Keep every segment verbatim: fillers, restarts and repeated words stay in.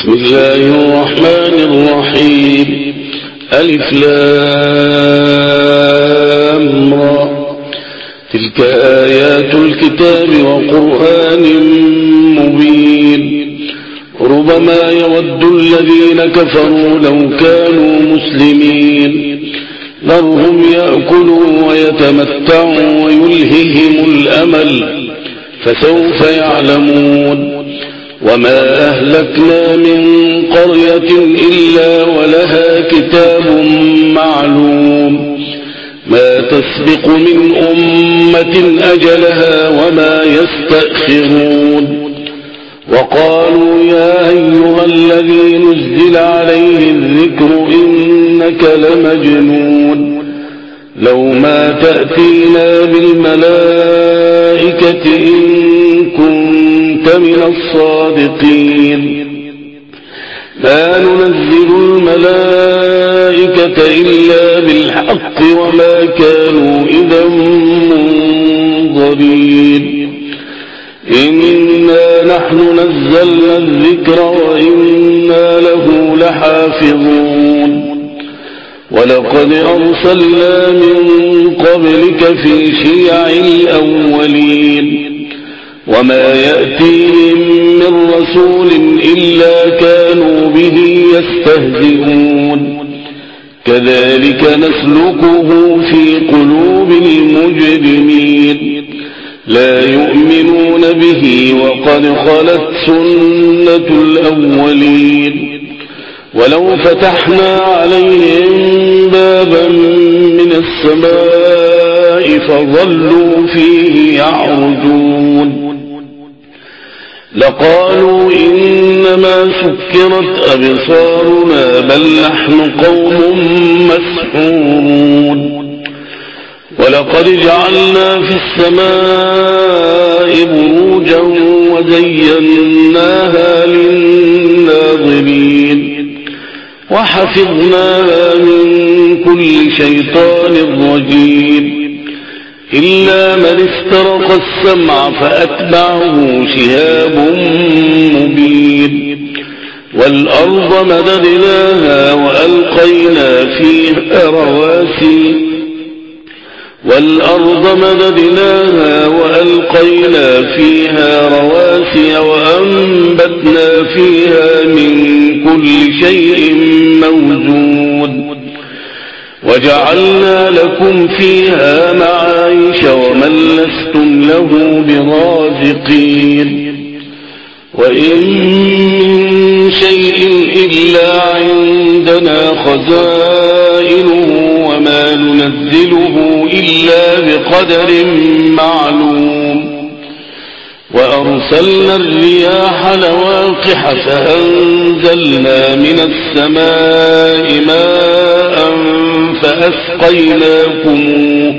بسم الله الرحمن الرحيم. ألف لام را. تلك آيات الكتاب وقرآن مبين. ربما يود الذين كفروا لو كانوا مسلمين ذرهم يأكلوا ويتمتعوا ويلههم الأمل فسوف يعلمون. وما أهلكنا من قرية إلا ولها كتاب معلوم ما تسبق من أمة أجلها وما يستأخرون. وقالوا يا أيها الذي نزل عليه الذكر إنك لمجنون لو ما تأتينا بالملائكة إن كنت من الصادقين. ما ننزل الملائكة إلا بالحق وما كانوا إذا منظرين. إنا نحن نزلنا الذكر وإنا له لحافظون. ولقد أرسلنا من قبلك في شيع الأولين وما يأتيهم من رسول إلا كانوا به يستهزئون. كذلك نسلكه في قلوب المجرمين لا يؤمنون به وقد خلت سنة الأولين. ولو فتحنا عليهم بابا من السماء فظلوا فيه يعرجون لقالوا إنما سكرت أبصارنا بل نحن قوم مسحورون. ولقد جعلنا في السماء بروجا وزيناها للناظرين وحفظناها من كل شيطان رجيم إلا من استرق السمع فأتبعه شهاب مبين. والأرض مددناها وألقينا فيها رواسي والأرض مددناها وألقينا فيها رواسي وأنبتنا فيها من كل شيء موزون وجعلنا لكم فيها معايش ومن لستم له برازقين. وإن من شيء إلا عندنا خزائنه وما ننزله إلا بقدر معلوم. وأرسلنا الرياح لواقح فأنزلنا من السماء ماء فأسقيناكموه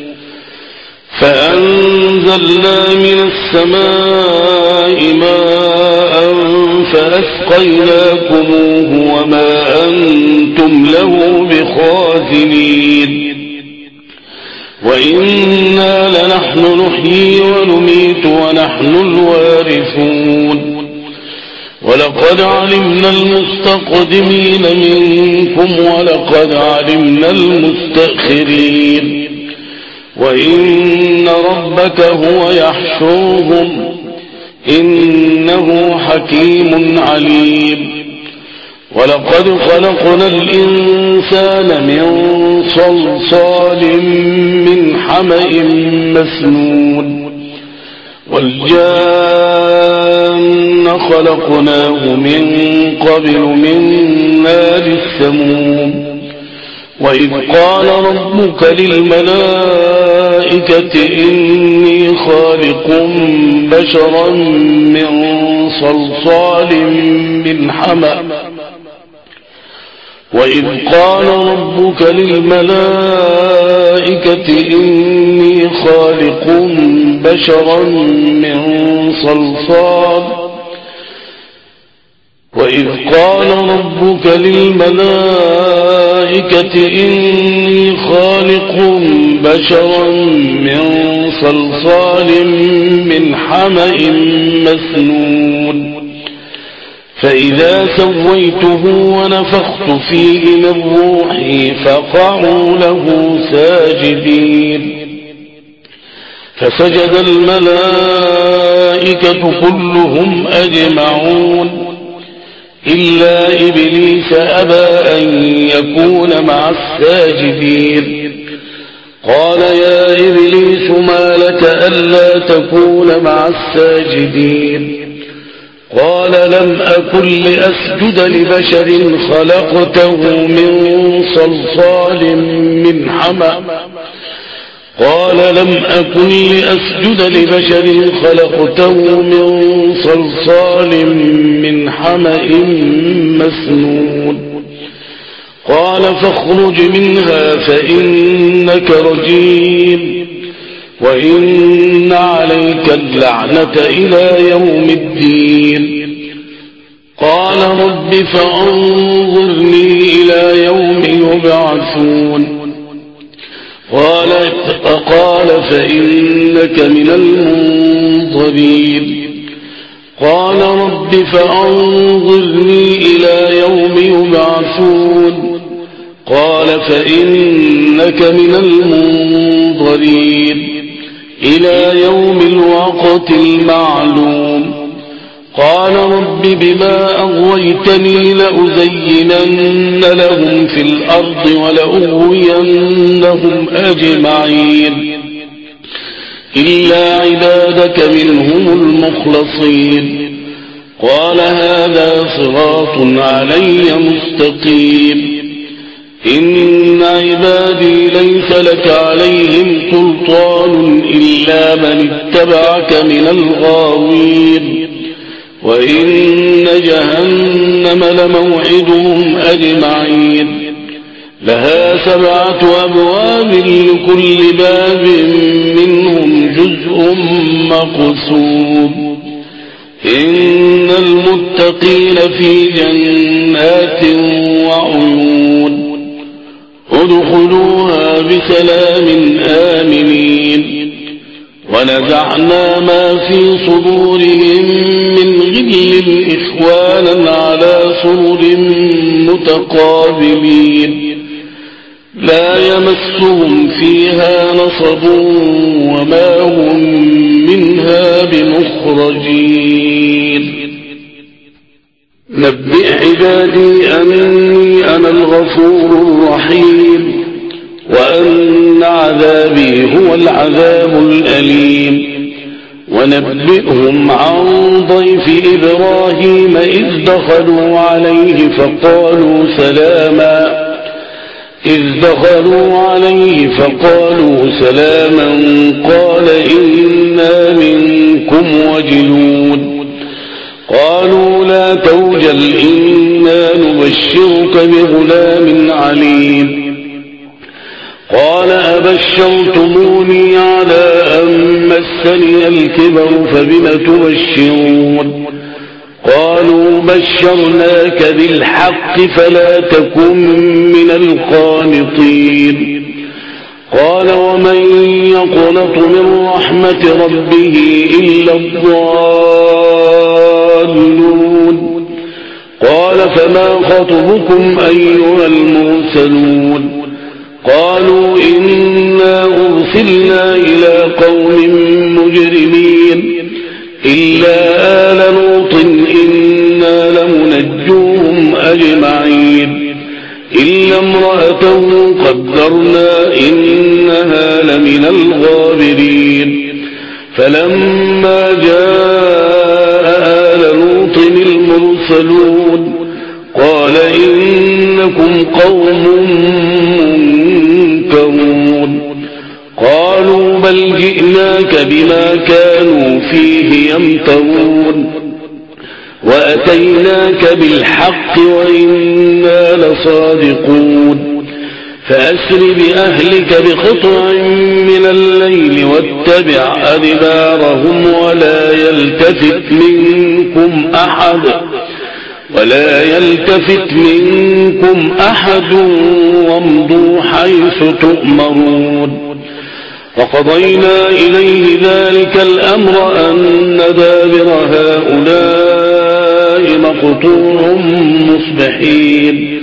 فأنزلنا من السماء ماء فأسقيناكموه وما أنتم له بخازنين. وإنا لنحن نحيي ونميت ونحن الوارثون. ولقد علمنا المستقدمين منكم ولقد علمنا المستأخرين. وإن ربك هو يحشرهم إنه حكيم عليم. ولقد خلقنا الإنسان من صلصال من حمأ مسنون والجان خلقناه من قبل من نار السموم. وإذ قال ربك للملائكة إني خالق بشرا من صلصال من حمأ وإذ قال ربك للملائكة إني خالق بشرا من صلصال وإذ قال ربك للملائكة إني خالق بشرا من صلصال من حمأ مسنون فإذا سويته ونفخت فيه من روحي فقعوا له ساجدين فسجد الملائكة كلهم أجمعون إلا إبليس أبى أن يكون مع الساجدين قال يا إبليس ما لك ألا تكون مع الساجدين قال لم أكن لأسجد لبشر خلقته من صلصال من حمأ قال لم أكن لأسجد لبشر خلقته من صلصال من حمأ مسنون قال فاخرج منها فإنك رجيم وإن عليك اللعنة إلى يوم الدين قال رب فأنظرني إلى يوم يبعثون قال قال فإنك من المنظرين قال رب فأنظرني إلى يوم يبعثون قال فإنك من المنظرين إلى يوم الوقت المعلوم قال رب بما أغويتني لأزينن لهم في الأرض ولأغوينهم أجمعين إلا عبادك منهم المخلصين قال هذا صراط علي مستقيم إن عبادي ليس لك عليهم سلطان إلا من اتبعك من الغاوين وإن جهنم لموعدهم أجمعين لها سبعة أبواب لكل باب منهم جزء مقسوم إن المتقين في جنات وعيون ادخلوها بسلام آمنين ونزعنا ما في صدورهم من غل إخوانا على سرر متقابلين لا يمسهم فيها نصب وما هم منها بمخرجين نبئ عبادي أني أنا الغفور الرحيم وأن عذابي هو العذاب الأليم ونبئهم عن ضيف إبراهيم إذ دخلوا عليه فقالوا سلاما إذ دخلوا عليه فقالوا سلاما قال إنا منكم وجلون قالوا لا توجل إنا نبشرك بغلام عليم قال أبشرتموني على أن مسني الكبر فبم تبشرون قالوا بشرناك بالحق فلا تكن من القانطين قال ومن يقنط من رحمة ربه إلا الضالون قال فما خطبكم أيها المرسلون قالوا إنا أرسلنا إلى قوم مجرمين إلا آل لوط إنا لمنجوهم أجمعين إلا امرأته قدرنا إنها لمن الغابرين فلما جاء آل لوط المرسلون قال إنكم قوم منكرون قالوا بل جئناك بما كانوا فيه يمترون وأتيناك بالحق وإنا لصادقون فأسر بأهلك بقطع من الليل واتبع أدبارهم ولا يلتفت منكم أحد ولا يلتفت منكم أحد وامضوا حيث تؤمرون وقضينا إليه ذلك الأمر أن دابر هؤلاء الماء مقطوع مصبحين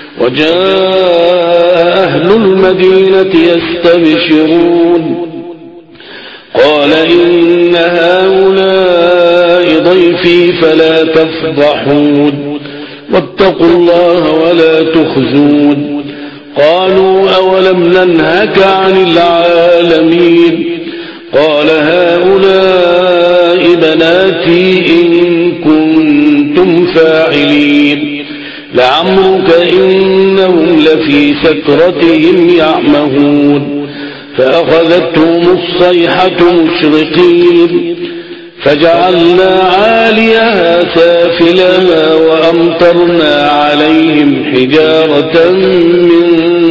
وجاء أهل المدينة يستبشرون قال إن هؤلاء ضيفي فلا تفضحون واتقوا الله ولا تخزون قالوا أولم ننهك عن العالمين قال هؤلاء بناتي إن كنتم فاعلين لعمرك إنهم لفي سكرتهم يعمهون فأخذتهم الصيحة مشرقين فجعلنا عاليها سافلها وأمطرنا عليهم حجارة من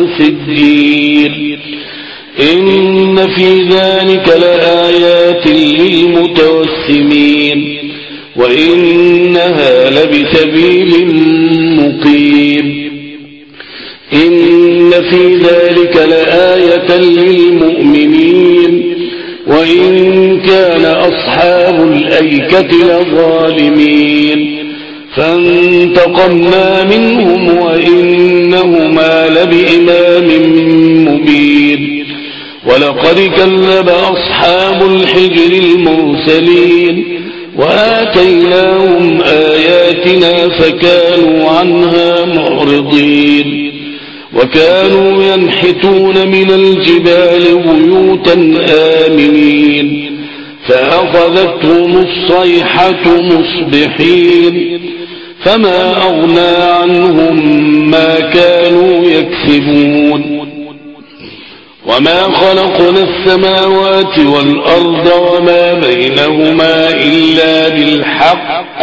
سجيل إن في ذلك لآيات للمتوسمين وإنها لبسبيل مقيم إن في ذلك لآية للمؤمنين وإن كان أصحاب الأيكة لظالمين فانتقمنا منهم وإنهما لبإمام مبين ولقد كذب أصحاب الحجر المرسلين وآتيناهم آياتنا فكانوا عنها معرضين وكانوا ينحتون من الجبال بيوتا آمنين فأخذتهم الصيحة مصبحين فما أغنى عنهم ما كانوا يكسبون وما خلقنا السماوات والأرض وما بينهما إلا بالحق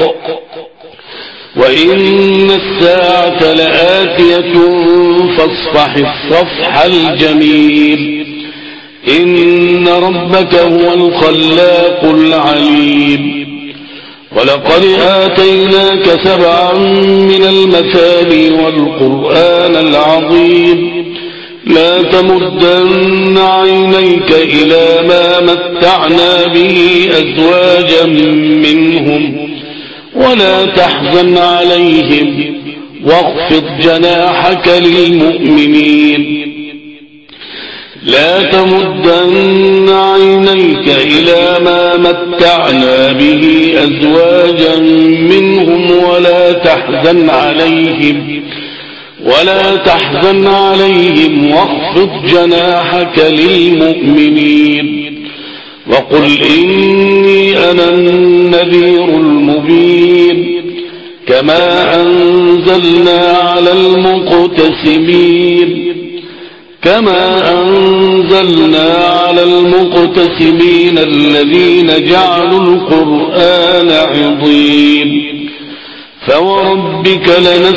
وإن الساعة لآتية فاصفح الصفح الجميل إن ربك هو الخلاق العليم ولقد آتيناك سبعا من المثاني والقرآن العظيم لا تمدن عينيك إلى ما متعنا به أزواجا منهم ولا تحزن عليهم واخفض جناحك للمؤمنين لا تمدن عينيك إلى ما متعنا به أزواجا منهم ولا تحزن عليهم ولا تحزن عليهم واخفض جناحك للمؤمنين وقل إني أنا النذير المبين كما أنزلنا على المقتسمين كما أنزلنا على المقتسمين الذين جعلوا القرآن عضين فوربك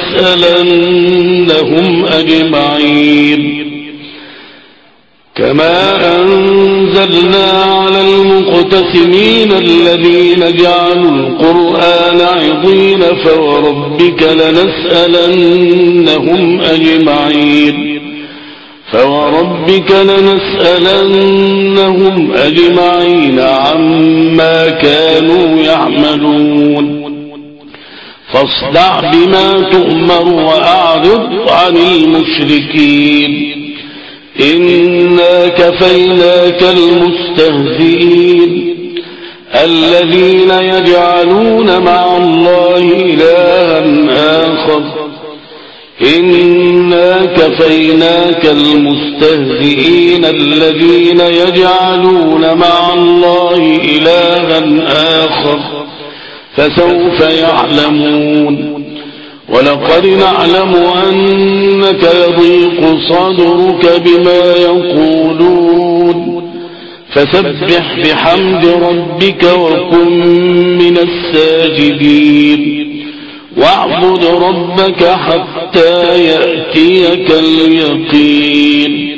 لنسألنهم أجمعين كما أنزلنا على المقتسمين الذين جعلوا القرآن عضين فوربك لنسألنهم أجمعين فوربك لنسألنهم أجمعين عما كانوا يعملون فاصدع بما تؤمر وأعرض عن المشركين إنا كفيناك المستهزئين الذين يجعلون مع الله إلها آخر إنا كفيناك المستهزئين الذين يجعلون مع الله إلها آخر فسوف يعلمون ولقد نعلم أنك يضيق صدرك بما يقولون فسبح بحمد ربك وكن من الساجدين واعبد ربك حتى يأتيك اليقين